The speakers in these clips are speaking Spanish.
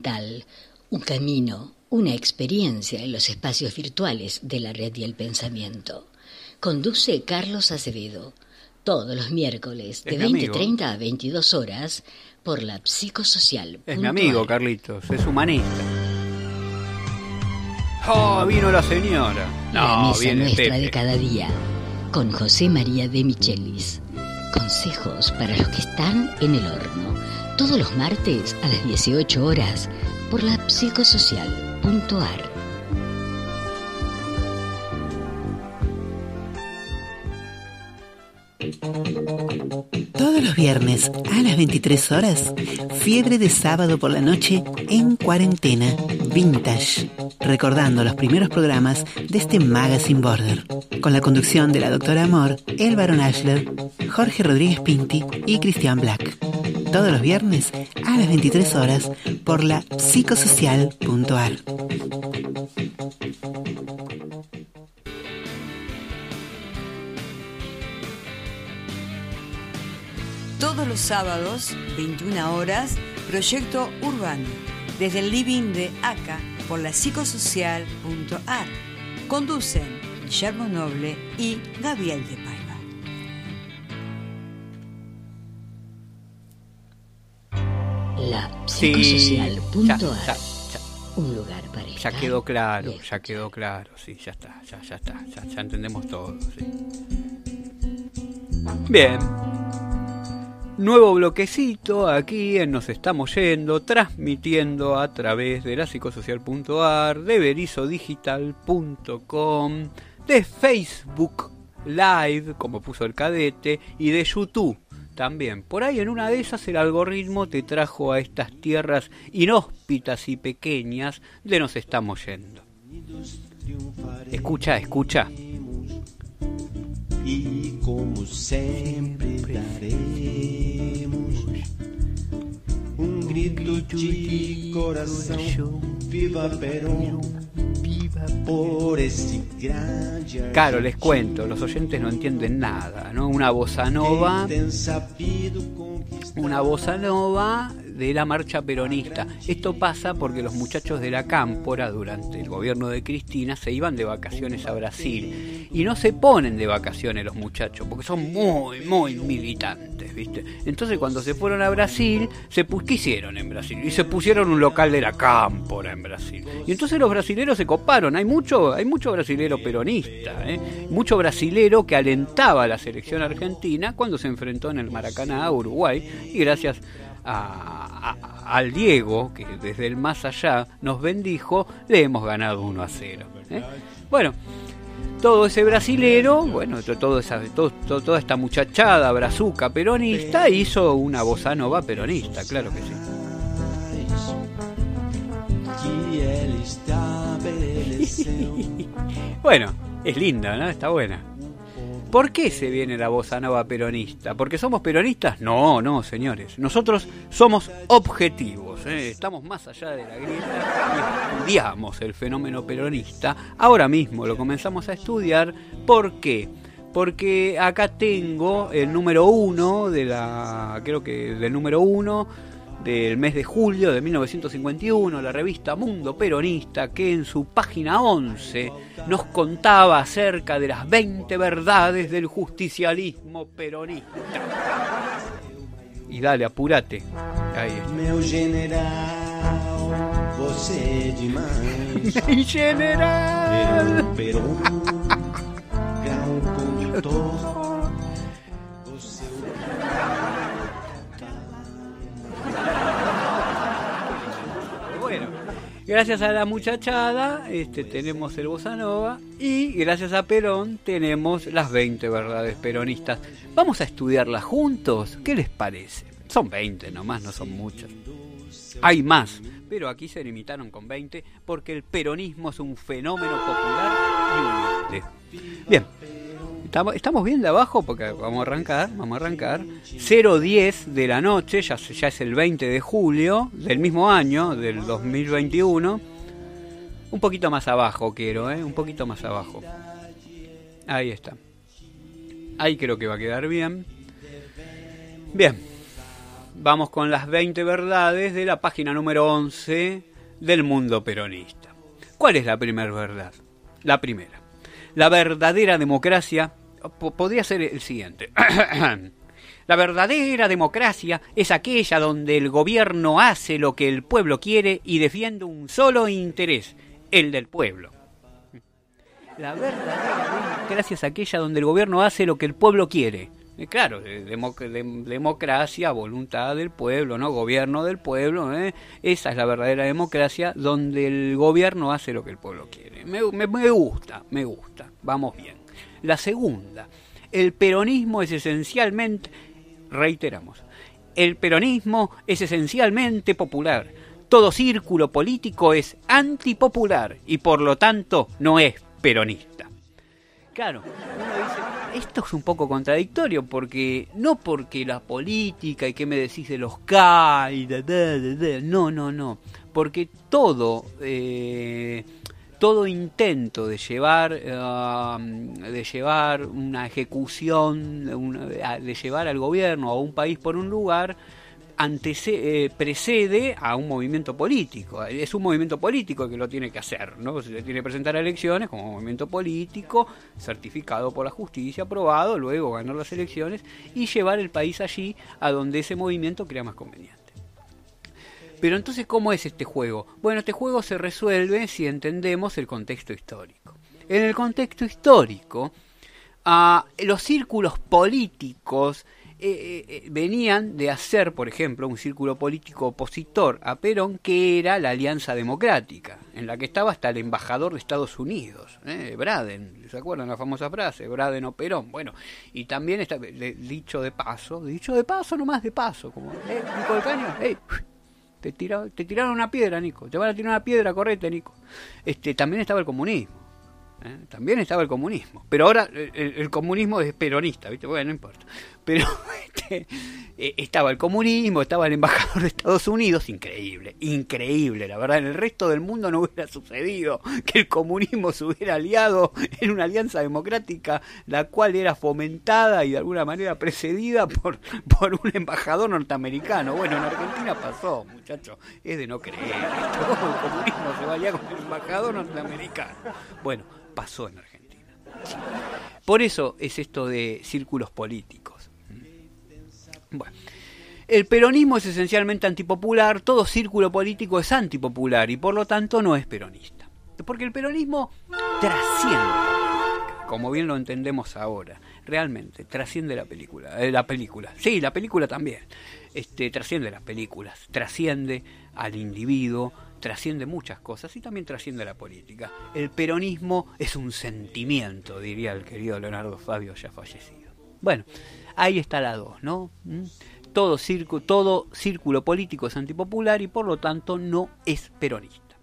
Tal, un camino, una experiencia en los espacios virtuales de la red y el pensamiento. Conduce Carlos Acevedo, todos los miércoles de 20:30 a 22 horas por la Psicosocial. Es mi amigo, Carlitos, es humanista. ¡Oh, vino la señora! La No, mesa viene nuestra Pepe. de cada día, con José María de Michelis. Consejos para los que están en el horno. Todos los martes a las 18 horas por la Psicosocial.ar. Todos los viernes a las 23 horas, Fiebre de sábado por la noche en cuarentena Vintage, recordando los primeros programas de este Magazine Border, con la conducción de la doctora Amor, El Barón Ashler, Jorge Rodríguez Pinti y Cristian Black. Todos los viernes a las 23 horas por la Psicosocial.ar. Todos los sábados, 21 horas, Proyecto Urbano, desde el living de ACA por la Psicosocial.ar. Conducen Guillermo Noble y Gabriel de Paiva. La Psicosocial.ar. Ya. Un lugar para estar. Ya quedó claro, sí, ya está, ya entendemos todo, sí. Bien. Nuevo bloquecito aquí en Nos Estamos Yendo, transmitiendo a través de la Psicosocial.ar, de berizodigital.com, de Facebook Live, como puso el cadete, y de YouTube también. Por ahí en una de esas el algoritmo te trajo a estas tierras inhóspitas y pequeñas de Nos Estamos Yendo. Escucha. E como sempre daremos grito de coração, viva Perón, por ese grande. Claro, les cuento, los oyentes no entienden nada, ¿no? Una bossa nova de la marcha peronista. Esto pasa porque los muchachos de la Cámpora, durante el gobierno de Cristina, se iban de vacaciones a Brasil. Y no se ponen de vacaciones los muchachos, porque son muy militantes, ¿viste? Entonces cuando se fueron a Brasil, ¿qué hicieron en Brasil? Y se pusieron un local de la Cámpora en Brasil. Y entonces los brasileros se coparon. Hay mucho brasilero peronista, mucho brasilero que alentaba a la selección argentina cuando se enfrentó en el Maracaná a Uruguay. Y gracias al Diego, que desde el más allá nos bendijo, le hemos ganado 1-0. Bueno, todo ese brasilero, toda esta muchachada brazuca peronista hizo una bossa nova peronista, claro que sí. Bueno, es linda, ¿no? Está buena. ¿Por qué se viene la bossa nova peronista? ¿Porque somos peronistas? No, señores. Nosotros somos objetivos, estamos más allá de la grieta y estudiamos el fenómeno peronista. Ahora mismo lo comenzamos a estudiar. ¿Por qué? Porque acá tengo el número 1 del número 1 del mes de julio de 1951, la revista Mundo Peronista, que en su página 11 nos contaba acerca de las 20 verdades del justicialismo peronista. Y dale, apúrate. Ahí está. Meu general, você demais. Mi general. Perón, gran conductor. Bueno, gracias a la muchachada tenemos el bossa nova y gracias a Perón tenemos las 20 verdades peronistas. Vamos a estudiarlas juntos, ¿qué les parece? Son 20 nomás, no son muchas. Hay más, pero aquí se limitaron con 20 porque el peronismo es un fenómeno popular y humilde. Bien. Estamos bien de abajo porque vamos a arrancar 0:10 de la noche, ya es el 20 de julio del mismo año, del 2021. Un poquito más abajo quiero, un poquito más abajo. Ahí está. Ahí creo que va a quedar bien. Bien. vamos con las 20 verdades de la página número 11 del Mundo Peronista. ¿Cuál es la primera verdad? La primera. La verdadera democracia podría ser el siguiente. La verdadera democracia es aquella donde el gobierno hace lo que el pueblo quiere y defiende un solo interés, el del pueblo. La verdadera democracia es aquella donde el gobierno hace lo que el pueblo quiere. Claro, democracia, voluntad del pueblo, ¿no? Gobierno del pueblo, esa es la verdadera democracia, donde el gobierno hace lo que el pueblo quiere. Me gusta, vamos bien. La segunda, el peronismo es esencialmente, reiteramos, el peronismo es esencialmente popular. Todo círculo político es antipopular y por lo tanto no es peronista. Claro, uno dice, esto es un poco contradictorio, porque no porque la política y qué me decís de los K y no, porque todo intento de llevar una ejecución, de llevar al gobierno a un país por un lugar, precede a un movimiento político. Es un movimiento político que lo tiene que hacer, ¿no? Se le tiene que presentar a elecciones como movimiento político, certificado por la justicia, aprobado, luego ganar las elecciones y llevar el país allí a donde ese movimiento crea más conveniente. Pero entonces, ¿cómo es este juego? Bueno, este juego se resuelve si entendemos el contexto histórico. En el contexto histórico, los círculos políticos venían de hacer, por ejemplo, un círculo político opositor a Perón, que era la Alianza Democrática, en la que estaba hasta el embajador de Estados Unidos, Braden, ¿se acuerdan la famosa frase? Braden o Perón. Bueno, y también está, dicho de paso, nomás de paso, como, Nico del Caño, te tiraron una piedra, Nico, te van a tirar una piedra, correte, Nico. También estaba el comunismo. También estaba el comunismo, pero ahora el comunismo es peronista, ¿viste? Bueno, no importa. Pero estaba el comunismo, estaba el embajador de Estados Unidos, increíble, la verdad. En el resto del mundo no hubiera sucedido que el comunismo se hubiera aliado en una alianza democrática, la cual era fomentada y de alguna manera precedida por un embajador norteamericano. Bueno, en Argentina pasó, muchachos, es de no creer. Todo el comunismo se va a aliar con el embajador norteamericano. Bueno, pasó en Argentina. Por eso es esto de círculos políticos. Bueno, el peronismo es esencialmente antipopular, todo círculo político es antipopular y por lo tanto no es peronista. Porque el peronismo trasciende, como bien lo entendemos ahora, realmente trasciende la película. Sí, la película también. Trasciende las películas, trasciende al individuo, trasciende muchas cosas y también trasciende la política. El peronismo es un sentimiento, diría el querido Leonardo Fabio, ya fallecido. Bueno, ahí está la 2, ¿no? Todo círculo político es antipopular y por lo tanto no es peronista.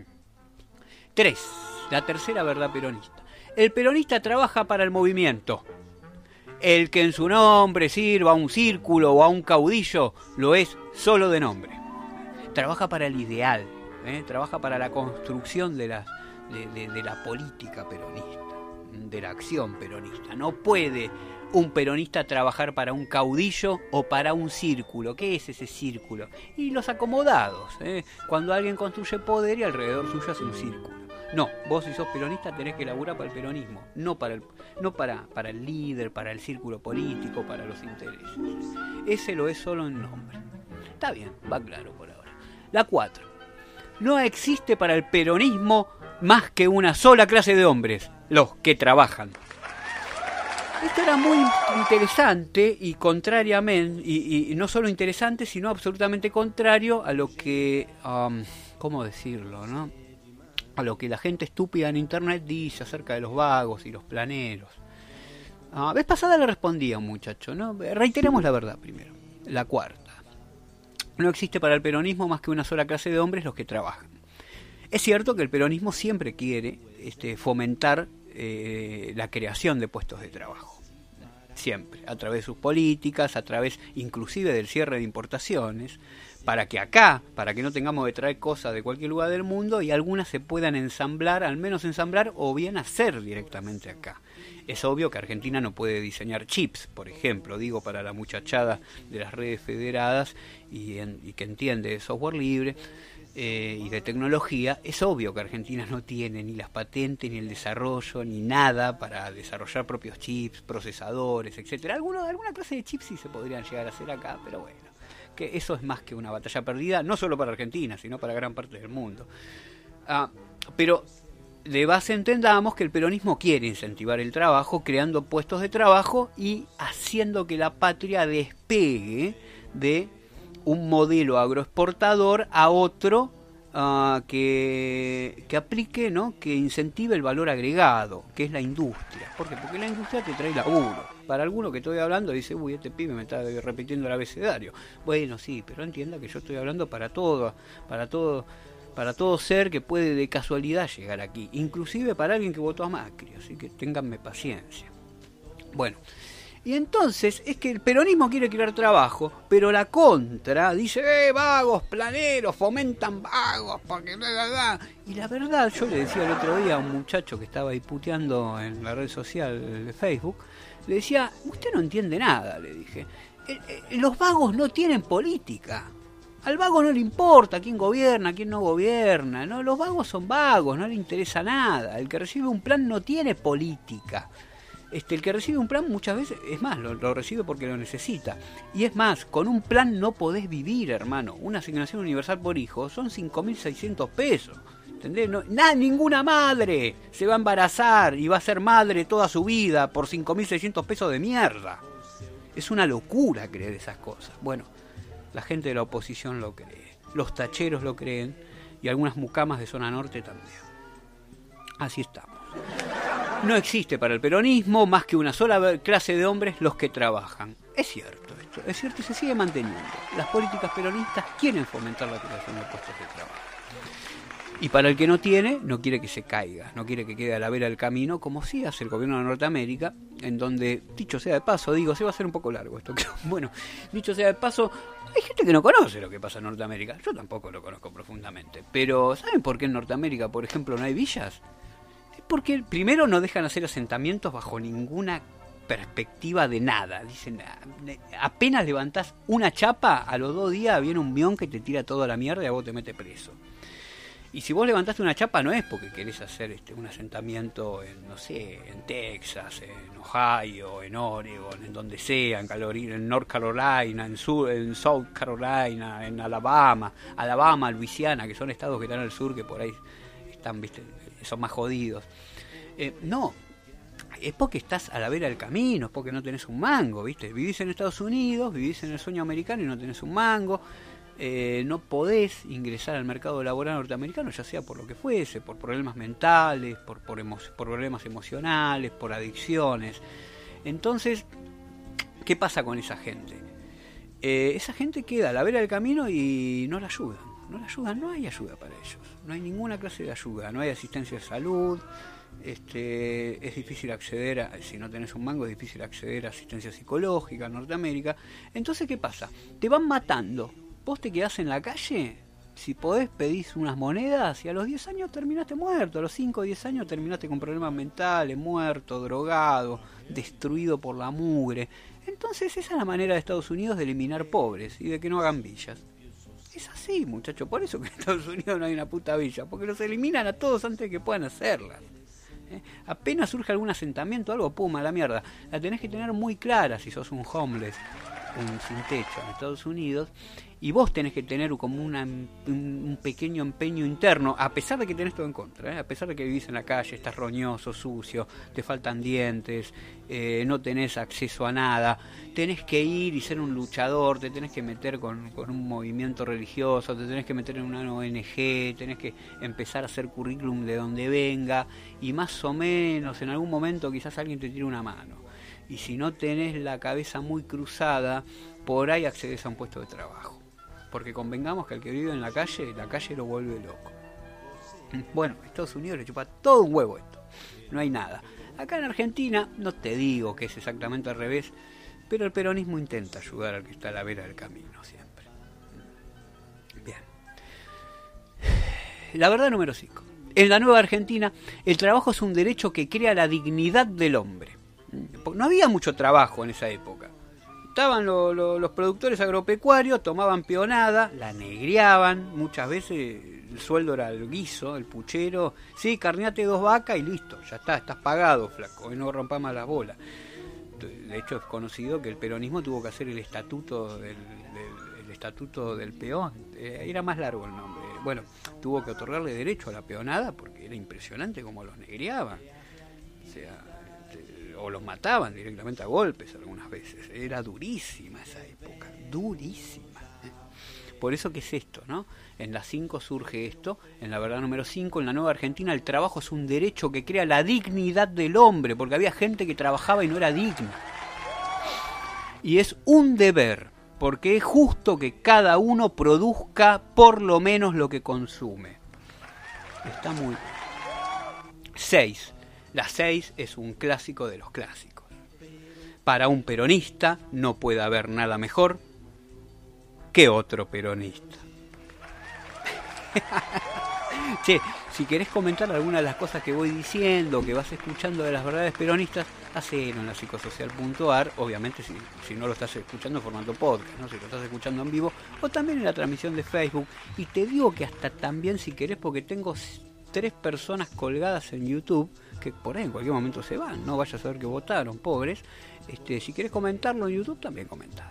3. La tercera verdad peronista. El peronista trabaja para el movimiento. El que en su nombre sirva a un círculo o a un caudillo lo es solo de nombre. Trabaja para el ideal. Trabaja para la construcción de la política peronista, de la acción peronista. No puede un peronista trabajar para un caudillo o para un círculo. ¿Qué es ese círculo? Y los acomodados, cuando alguien construye poder y alrededor suyo hace un círculo. No, vos si sos peronista tenés que laburar para el peronismo, no para el líder, para el círculo político, para los intereses. Ese lo es solo en nombre. Está bien, va claro por ahora. La 4. No existe para el peronismo más que una sola clase de hombres, los que trabajan. Esto era muy interesante y contrariamente, y no solo interesante, sino absolutamente contrario a lo que, ¿cómo decirlo, no? A lo que la gente estúpida en internet dice acerca de los vagos y los planeros. Vez pasada le respondía a un muchacho, ¿no? Reiteremos la verdad primero. La 4. No existe para el peronismo más que una sola clase de hombres, los que trabajan. Es cierto que el peronismo siempre quiere fomentar la creación de puestos de trabajo. Siempre, a través de sus políticas, a través inclusive del cierre de importaciones, para que no tengamos que traer cosas de cualquier lugar del mundo y algunas se puedan ensamblar, al menos ensamblar o bien hacer directamente acá. Es obvio que Argentina no puede diseñar chips, por ejemplo, digo para la muchachada de las redes federadas y que entiende de software libre y de tecnología. Es obvio que Argentina no tiene ni las patentes, ni el desarrollo, ni nada para desarrollar propios chips, procesadores, etcétera. Alguna clase de chips sí se podrían llegar a hacer acá, pero bueno, que eso es más que una batalla perdida, no solo para Argentina, sino para gran parte del mundo. Pero de base entendamos que el peronismo quiere incentivar el trabajo, creando puestos de trabajo y haciendo que la patria despegue de un modelo agroexportador a otro que aplique, ¿no? Que incentive el valor agregado, que es la industria. ¿Por qué? Porque la industria te trae laburo. Para alguno que estoy hablando dice, uy, este pibe me está repitiendo el abecedario. Bueno, sí, pero entienda que yo estoy hablando para todo ser que puede de casualidad llegar aquí, inclusive para alguien que votó a Macri, así que ténganme paciencia. Bueno, y entonces es que el peronismo quiere crear trabajo, pero la contra dice, vagos, planeros, fomentan vagos, porque y la verdad, yo le decía el otro día a un muchacho que estaba ahí puteando en la red social de Facebook, le decía, usted no entiende nada, le dije, los vagos no tienen política. Al vago no le importa quién gobierna, quién no gobierna, ¿no? Los vagos son vagos, no le interesa nada. El que recibe un plan no tiene política. El que recibe un plan muchas veces, es más, lo recibe porque lo necesita. Y es más, con un plan no podés vivir, hermano. Una asignación universal por hijo son 5.600 pesos. ¿Entendés? Ninguna madre se va a embarazar y va a ser madre toda su vida por 5.600 pesos de mierda. Es una locura creer esas cosas. Bueno, la gente de la oposición lo cree, los tacheros lo creen y algunas mucamas de zona norte también. Así estamos. No existe para el peronismo más que una sola clase de hombres, los que trabajan. Es cierto esto, es cierto y se sigue manteniendo. Las políticas peronistas quieren fomentar la creación de puestos de trabajo. Y para el que no tiene, no quiere que se caiga, no quiere que quede a la vera del camino, como sí hace el gobierno de Norteamérica, en donde, dicho sea de paso, se va a hacer un poco largo esto, pero bueno, dicho sea de paso, hay gente que no conoce lo que pasa en Norteamérica, yo tampoco lo conozco profundamente, pero ¿saben por qué en Norteamérica, por ejemplo, no hay villas? Es porque primero no dejan hacer asentamientos bajo ninguna perspectiva de nada. Dicen, apenas levantás una chapa, a los 2 días viene un mión que te tira toda la mierda y a vos te mete preso. Y si vos levantaste una chapa no es porque querés hacer un asentamiento en, no sé, en Texas, en Ohio, en Oregon, en donde sea, en North Carolina, en South Carolina, en Alabama, Luisiana, que son estados que están al sur, que por ahí están, viste, son más jodidos. No, es porque estás a la vera del camino, es porque no tenés un mango, viste. Vivís en Estados Unidos, vivís en el sueño americano y no tenés un mango. No podés ingresar al mercado laboral norteamericano, ya sea por lo que fuese, por problemas mentales, por problemas emocionales, por adicciones. Entonces, ¿qué pasa con esa gente? Esa gente queda a la vera del camino y no la ayudan, no hay ayuda para ellos, no hay ninguna clase de ayuda, no hay asistencia de salud. Es difícil acceder si no tenés un mango, es difícil acceder a asistencia psicológica en Norteamérica. Entonces, ¿qué pasa? Te van matando. Vos te quedás en la calle, si podés pedís unas monedas y a los 10 años terminaste muerto, a los 5 o 10 años terminaste con problemas mentales, muerto, drogado, destruido por la mugre. Entonces esa es la manera de Estados Unidos de eliminar pobres y de que no hagan villas. Es así, muchachos, por eso que en Estados Unidos no hay una puta villa, porque los eliminan a todos antes de que puedan hacerlas. Apenas surge algún asentamiento, algo, pum, a la mierda. La tenés que tener muy clara si sos un homeless, un sin techo en Estados Unidos. Y vos tenés que tener como un pequeño empeño interno, a pesar de que tenés todo en contra, a pesar de que vivís en la calle, estás roñoso, sucio, te faltan dientes, no tenés acceso a nada, tenés que ir y ser un luchador, te tenés que meter con un movimiento religioso, te tenés que meter en una ONG, tenés que empezar a hacer currículum de donde venga, y más o menos en algún momento quizás alguien te tire una mano. Y si no tenés la cabeza muy cruzada, por ahí accedes a un puesto de trabajo. Porque convengamos que al que vive en la calle lo vuelve loco. Bueno, Estados Unidos le chupa todo un huevo esto. No hay nada. Acá en Argentina, no te digo que es exactamente al revés, pero el peronismo intenta ayudar al que está a la vera del camino siempre. La verdad número 5. En la Nueva Argentina, el trabajo es un derecho que crea la dignidad del hombre. No había mucho trabajo en esa época. Estaban los productores agropecuarios, tomaban peonada, la negreaban, muchas veces el sueldo era el guiso, el puchero. Sí, carneate 2 vacas y listo, ya está, estás pagado, flaco, y no rompas más las bolas. De hecho es conocido que el peronismo tuvo que hacer el estatuto del peón, era más largo el nombre. Bueno, tuvo que otorgarle derecho a la peonada porque era impresionante cómo los negreaban, o los mataban directamente a golpes algunas veces. Era durísima esa época, durísima. Por eso que es esto, ¿no? En la 5 surge esto, en la verdad número 5, en la Nueva Argentina el trabajo es un derecho que crea la dignidad del hombre, porque había gente que trabajaba y no era digna. Y es un deber, porque es justo que cada uno produzca por lo menos lo que consume. Está muy bien. 6. La 6 es un clásico de los clásicos. Para un peronista no puede haber nada mejor que otro peronista. Che, si querés comentar alguna de las cosas que voy diciendo, que vas escuchando de las verdades peronistas, hacelo en la psicosocial.ar, obviamente si no lo estás escuchando en formato podcast, ¿no? Si lo estás escuchando en vivo, o también en la transmisión de Facebook. Y te digo que hasta también si querés, porque tengo 3 personas colgadas en YouTube, que por ahí en cualquier momento se van, no vayas a ver que votaron, pobres. Si querés comentarlo en YouTube, también comentalo.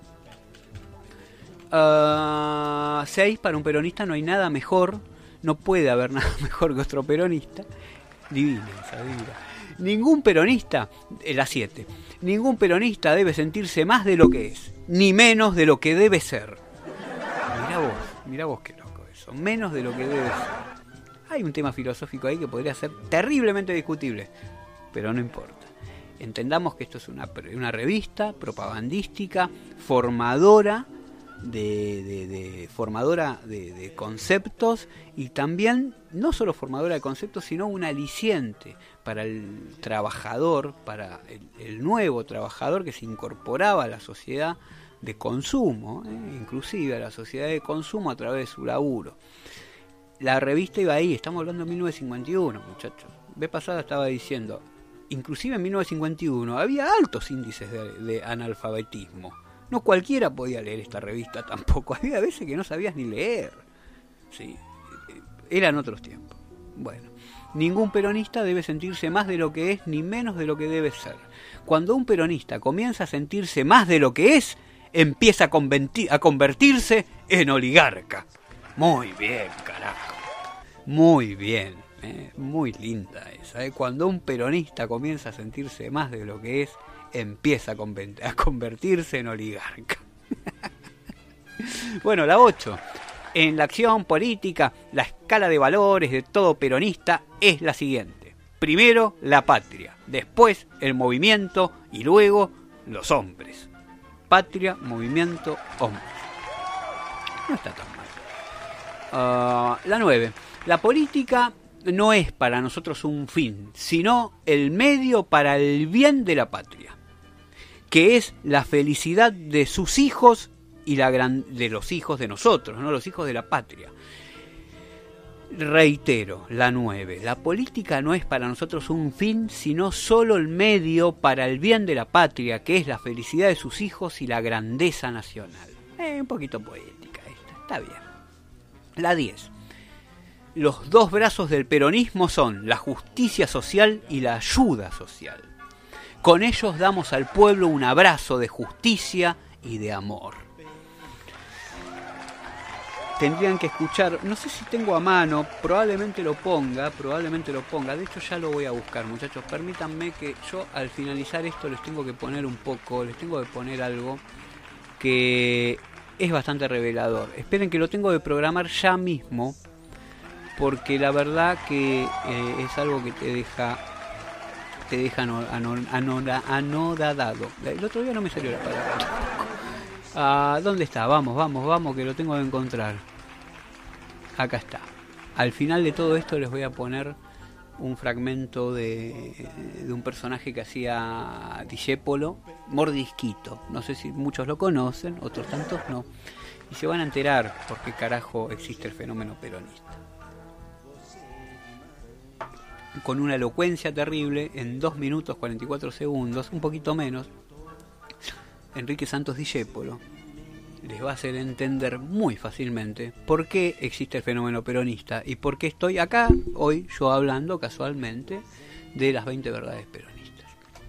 6, para un peronista no hay nada mejor, no puede haber nada mejor que otro peronista. Divina esa vida. Ningún peronista, la 7, ningún peronista debe sentirse más de lo que es, ni menos de lo que debe ser. Mirá vos qué loco eso, menos de lo que debe ser. Hay un tema filosófico ahí que podría ser terriblemente discutible, pero no importa. Entendamos que esto es una revista propagandística, formadora de conceptos, y también no solo formadora de conceptos, sino un aliciente para el trabajador, para el nuevo trabajador que se incorporaba a la sociedad de consumo, inclusive a la sociedad de consumo a través de su laburo. La revista iba ahí, estamos hablando de 1951, muchachos. Vez pasada estaba diciendo, inclusive en 1951 había altos índices de analfabetismo. No cualquiera podía leer esta revista tampoco. Había veces que no sabías ni leer. Sí, eran otros tiempos. Bueno, ningún peronista debe sentirse más de lo que es ni menos de lo que debe ser. Cuando un peronista comienza a sentirse más de lo que es, empieza a convertirse en oligarca. Muy bien, carajo. Muy bien. Muy linda esa. Cuando un peronista comienza a sentirse más de lo que es, empieza a convertirse en oligarca. Bueno, la 8. En la acción política, la escala de valores de todo peronista es la siguiente. Primero, la patria. Después, el movimiento. Y luego, los hombres. Patria, movimiento, hombres. No está tan mal. La 9. La política no es para nosotros un fin, sino el medio para el bien de la patria, que es la felicidad de sus hijos y de los hijos de nosotros, ¿no? Los hijos de la patria. Reitero, la 9. La política no es para nosotros un fin, sino solo el medio para el bien de la patria, que es la felicidad de sus hijos y la grandeza nacional. Un poquito poética esta, está bien. La 10. Los 2 brazos del peronismo son la justicia social y la ayuda social. Con ellos damos al pueblo un abrazo de justicia y de amor. Tendrían que escuchar, no sé si tengo a mano, probablemente lo ponga, de hecho ya lo voy a buscar, muchachos. Permítanme que yo al finalizar esto les tengo que poner algo que es bastante revelador. Esperen que lo tengo de programar ya mismo, porque la verdad que es algo que te deja anodadado. El otro día no me salió la palabra. ¿Dónde está? Vamos, que lo tengo que encontrar. Acá está. Al final de todo esto les voy a poner un fragmento de un personaje que hacía Discépolo, Mordisquito. No sé si muchos lo conocen, otros tantos no. Y se van a enterar por qué carajo existe el fenómeno peronista. con una elocuencia terrible, en 2 minutos 44 segundos, un poquito menos, Enrique Santos Discépolo les va a hacer entender muy fácilmente por qué existe el fenómeno peronista y por qué estoy acá hoy yo hablando casualmente de las 20 verdades peronistas.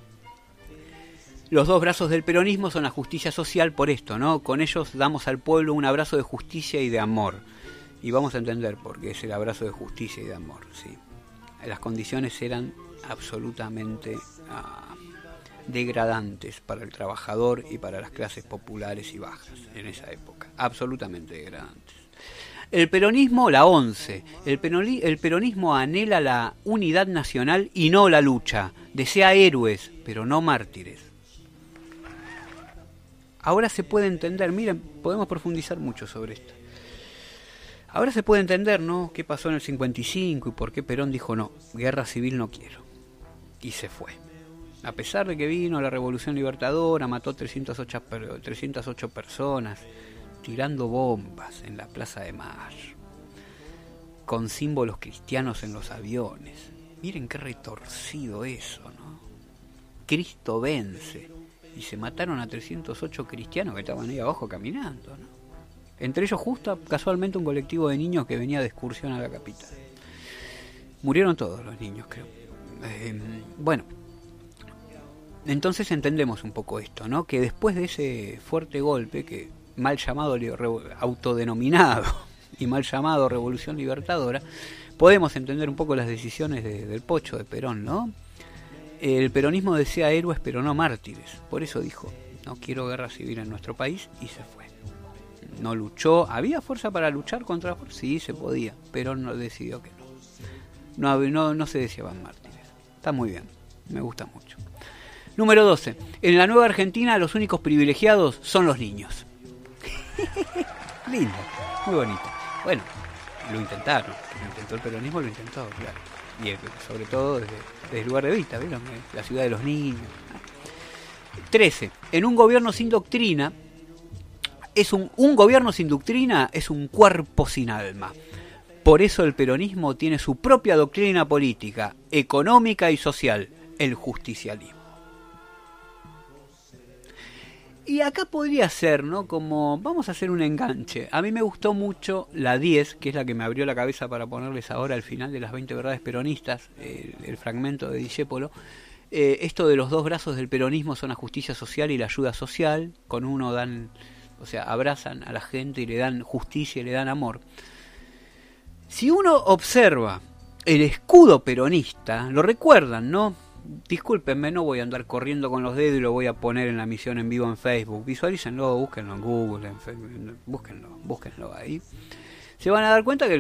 Los 2 brazos del peronismo son la justicia social por esto, ¿no? Con ellos damos al pueblo un abrazo de justicia y de amor. Y vamos a entender por qué es el abrazo de justicia y de amor, ¿sí? Las condiciones eran absolutamente degradantes para el trabajador y para las clases populares y bajas en esa época, absolutamente degradantes. El peronismo, la 11, el peronismo anhela la unidad nacional y no la lucha, desea héroes, pero no mártires. Ahora se puede entender, miren, podemos profundizar mucho sobre esto. Ahora se puede entender, ¿no?, qué pasó en el 55 y por qué Perón dijo no, guerra civil no quiero. Y se fue. A pesar de que vino la Revolución Libertadora, mató 308 personas, tirando bombas en la Plaza de Mayo, con símbolos cristianos en los aviones. Miren qué retorcido eso, ¿no? Cristo vence. Y se mataron a 308 cristianos que estaban ahí abajo caminando, ¿no? Entre ellos justo, casualmente, un colectivo de niños que venía de excursión a la capital. Murieron todos los niños, creo. Bueno, entonces entendemos un poco esto, ¿no? Que después de ese fuerte golpe, que mal llamado autodenominado y mal llamado Revolución Libertadora, podemos entender un poco las decisiones del Pocho, de Perón, ¿no? El peronismo desea héroes pero no mártires. Por eso dijo, no quiero guerra civil en nuestro país, y se fue. No luchó, ¿había fuerza para luchar contra fuerza? Sí, se podía, pero no decidió que no. No se deseaban mártires. Está muy bien, me gusta mucho. Número 12. En la nueva Argentina los únicos privilegiados son los niños. Lindo, muy bonito. Bueno, lo intentaron, lo intentó el peronismo, lo intentó, claro. Y sobre todo desde el lugar de vista, ¿vieron? La ciudad de los niños. 13. En un gobierno sin doctrina, un gobierno sin doctrina es un cuerpo sin alma. Por eso el peronismo tiene su propia doctrina política, económica y social, el justicialismo. Y acá podría ser, ¿no? Como, vamos a hacer un enganche. A mí me gustó mucho la 10, que es la que me abrió la cabeza para ponerles ahora al final de las 20 verdades peronistas, el fragmento de Discépolo. Esto de los 2 brazos del peronismo son la justicia social y la ayuda social. Con uno dan, o sea, abrazan a la gente y le dan justicia y le dan amor. Si uno observa el escudo peronista, lo recuerdan, ¿no? Discúlpenme, no voy a andar corriendo con los dedos y lo voy a poner en la emisión en vivo en Facebook. Visualícenlo, búsquenlo en Google, en Facebook, búsquenlo ahí. Se van a dar cuenta que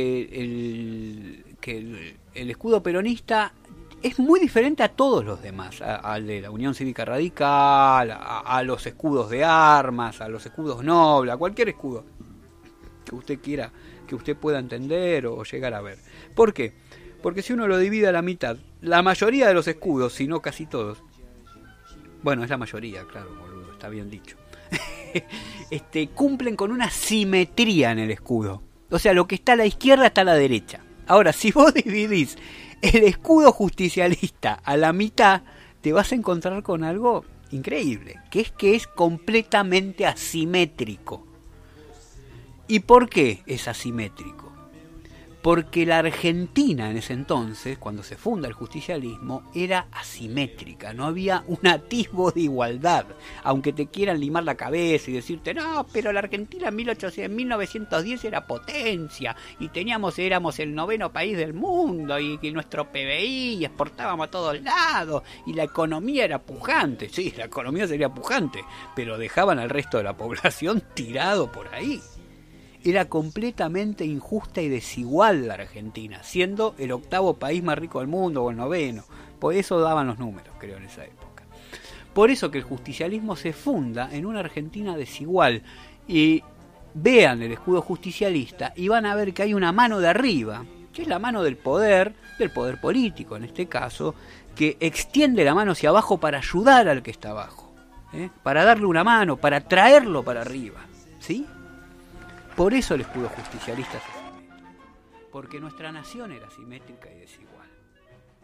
el escudo peronista es muy diferente a todos los demás, al de la Unión Cívica Radical, a los escudos de armas, a los escudos nobles, a cualquier escudo que usted quiera, que usted pueda entender o llegar a ver. ¿Por qué? Porque si uno lo divide a la mitad, la mayoría de los escudos, si no casi todos, bueno, es la mayoría, claro, boludo, está bien dicho, cumplen con una simetría en el escudo. O sea, lo que está a la izquierda está a la derecha. Ahora, si vos dividís el escudo justicialista a la mitad, te vas a encontrar con algo increíble, que es completamente asimétrico. ¿Y por qué es asimétrico? Porque la Argentina en ese entonces, cuando se funda el justicialismo, era asimétrica, no había un atisbo de igualdad. Aunque te quieran limar la cabeza y decirte, no, pero la Argentina en 1910 era potencia, y éramos el 9º país del mundo, y nuestro PBI, y exportábamos a todos lados, y la economía era pujante. Sí, la economía sería pujante, pero dejaban al resto de la población tirado por ahí. Era completamente injusta y desigual la Argentina, siendo el 8º país más rico del mundo, o el 9º. Por eso daban los números, creo, en esa época. Por eso que el justicialismo se funda en una Argentina desigual. Y vean el escudo justicialista y van a ver que hay una mano de arriba, que es la mano del poder político en este caso, que extiende la mano hacia abajo para ayudar al que está abajo, para darle una mano, para traerlo para arriba, ¿sí? Por eso el escudo justicialista es asimétrico, porque nuestra nación era simétrica y desigual.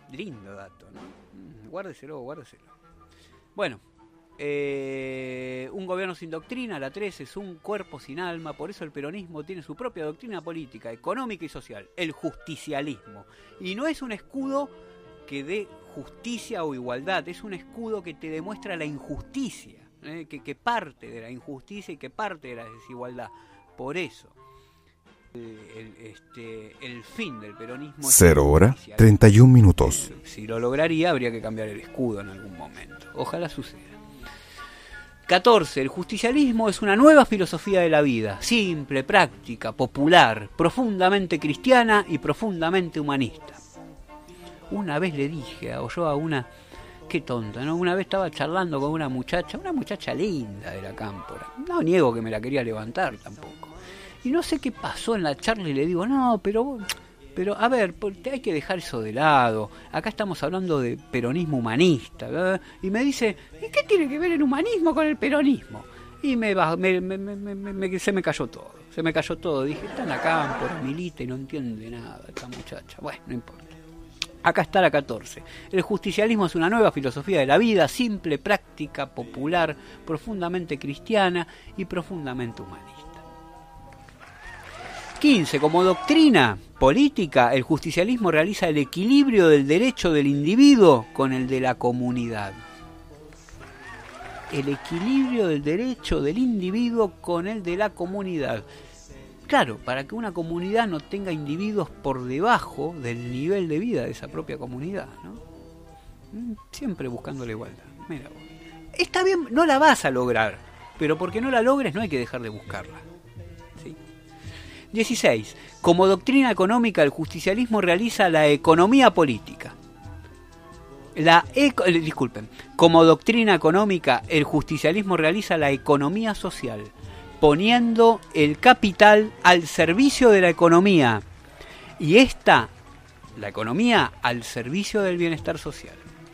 Lindo dato, ¿no? Guárdeselo. Bueno, un gobierno sin doctrina, la 3, es un cuerpo sin alma. Por eso el peronismo tiene su propia doctrina política, económica y social, el justicialismo. Y no es un escudo que dé justicia o igualdad, es un escudo que te demuestra la injusticia, que parte de la injusticia y que parte de la desigualdad. Por eso el fin del peronismo 0:31. Si lo lograría, habría que cambiar el escudo en algún momento. Ojalá suceda. 14. El justicialismo es una nueva filosofía de la vida, simple, práctica, popular, profundamente cristiana y profundamente humanista. Una vez le dije a una... Qué tonta, ¿no? Una vez estaba charlando con una muchacha linda de la Cámpora. No niego que me la quería levantar tampoco. Y no sé qué pasó en la charla y le digo, no, pero a ver, hay que dejar eso de lado. Acá estamos hablando de peronismo humanista, ¿verdad? Y me dice, ¿y qué tiene que ver el humanismo con el peronismo? Y se me cayó todo. Dije, está en la Cámpora, milita y no entiende nada esta muchacha. Bueno, no importa. Acá está la 14. El justicialismo es una nueva filosofía de la vida, simple, práctica, popular, profundamente cristiana y profundamente humanista. 15. Como doctrina política, el justicialismo realiza el equilibrio del derecho del individuo con el de la comunidad. El equilibrio del derecho del individuo con el de la comunidad. Claro, para que una comunidad no tenga individuos por debajo del nivel de vida de esa propia comunidad, ¿no? Siempre buscando la igualdad. Mira vos. Está bien, no la vas a lograr, pero porque no la logres no hay que dejar de buscarla. ¿Sí? 16. Como doctrina económica, el justicialismo realiza la economía política. Como doctrina económica, el justicialismo realiza la economía social, poniendo el capital al servicio de la economía y la economía al servicio del bienestar social.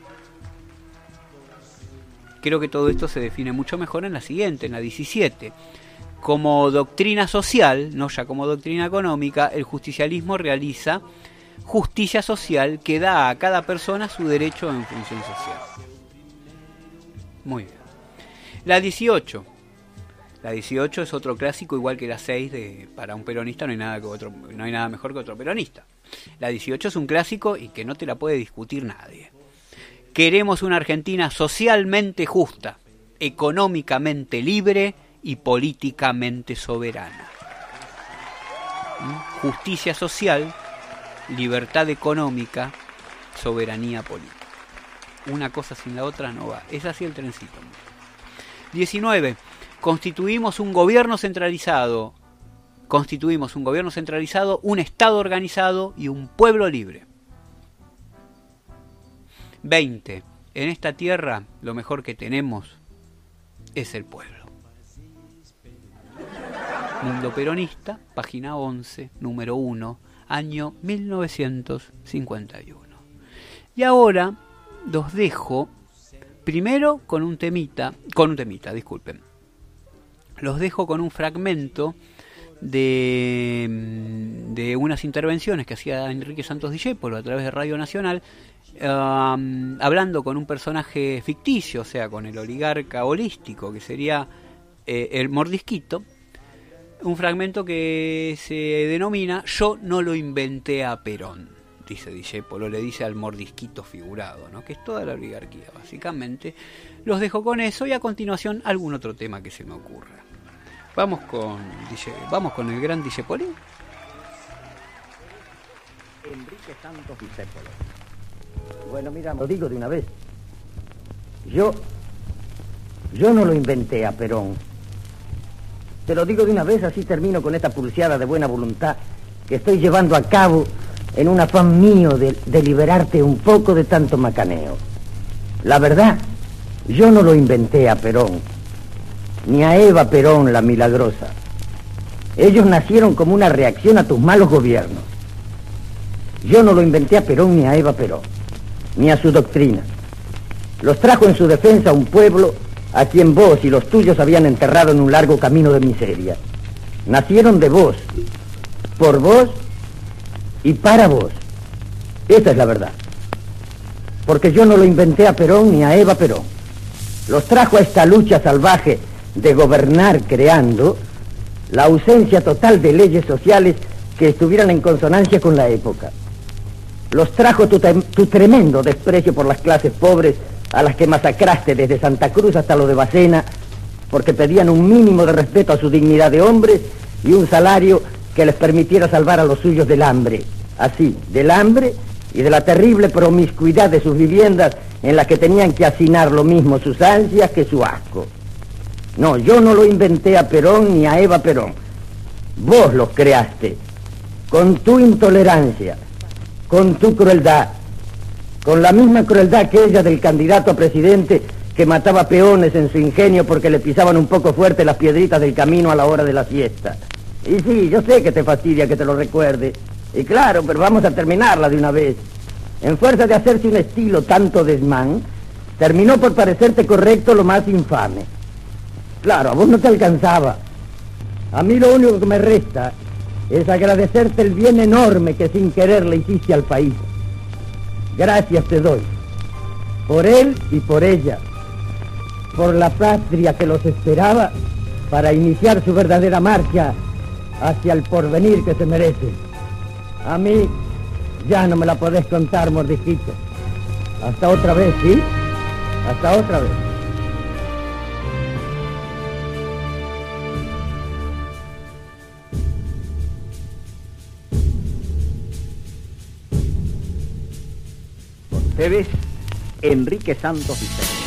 Creo que todo esto se define mucho mejor en la siguiente, en la 17. Como doctrina social, no ya como doctrina económica, el justicialismo realiza justicia social que da a cada persona su derecho en función social. Muy bien. La 18. La 18 es otro clásico, igual que la 6, para un peronista no hay nada mejor que otro peronista. La 18 es un clásico y que no te la puede discutir nadie. Queremos una Argentina socialmente justa, económicamente libre y políticamente soberana. Justicia social, libertad económica, soberanía política. Una cosa sin la otra no va. Es así el trencito. 19. Constituimos un gobierno centralizado, un Estado organizado y un pueblo libre. 20. En esta tierra lo mejor que tenemos es el pueblo. Mundo Peronista, página 11, número 1, año 1951. Y ahora los dejo primero con un temita, disculpen. Los dejo con un fragmento de unas intervenciones que hacía Enrique Santos Discépolo a través de Radio Nacional, hablando con un personaje ficticio, o sea, con el oligarca holístico, que sería el Mordisquito. Un fragmento que se denomina Yo no lo inventé a Perón, dice Discépolo, le dice al Mordisquito figurado, ¿no? Que es toda la oligarquía, básicamente. Los dejo con eso y a continuación algún otro tema que se me ocurra. Vamos con el gran Discépolo. Enrique Santos Discépolo. Bueno, mira, lo digo de una vez. Yo no lo inventé a Perón. Te lo digo de una vez, así termino con esta pulseada de buena voluntad que estoy llevando a cabo en un afán mío de liberarte un poco de tanto macaneo. La verdad, yo no lo inventé a Perón, ni a Eva Perón la milagrosa. Ellos nacieron como una reacción a tus malos gobiernos. Yo no lo inventé a Perón ni a Eva Perón, ni a su doctrina. Los trajo en su defensa un pueblo a quien vos y los tuyos habían enterrado en un largo camino de miseria. Nacieron de vos, por vos y para vos. Esa es la verdad. porque yo no lo inventé a Perón ni a Eva Perón. Los trajo a esta lucha salvaje de gobernar creando la ausencia total de leyes sociales que estuvieran en consonancia con la época. Los trajo tu tremendo desprecio por las clases pobres a las que masacraste desde Santa Cruz hasta lo de Bacena, porque pedían un mínimo de respeto a su dignidad de hombres y un salario que les permitiera salvar a los suyos del hambre. Así, del hambre y de la terrible promiscuidad de sus viviendas en las que tenían que hacinar lo mismo sus ansias que su asco. No, yo no lo inventé a Perón ni a Eva Perón. Vos los creaste, con tu intolerancia, con tu crueldad, con la misma crueldad que ella del candidato a presidente que mataba peones en su ingenio porque le pisaban un poco fuerte las piedritas del camino a la hora de la siesta. Y sí, yo sé que te fastidia que te lo recuerde. Y claro, pero vamos a terminarla de una vez. En fuerza de hacerse un estilo tanto desmán, terminó por parecerte correcto lo más infame. Claro, a vos no te alcanzaba. A mí lo único que me resta es agradecerte el bien enorme que sin querer le hiciste al país. Gracias te doy. Por él y por ella. Por la patria que los esperaba para iniciar su verdadera marcha hacia el porvenir que se merece. A mí ya no me la podés contar, mordisquito. Hasta otra vez, ¿sí? Hasta otra vez. Con ustedes, Enrique Santos Vicente.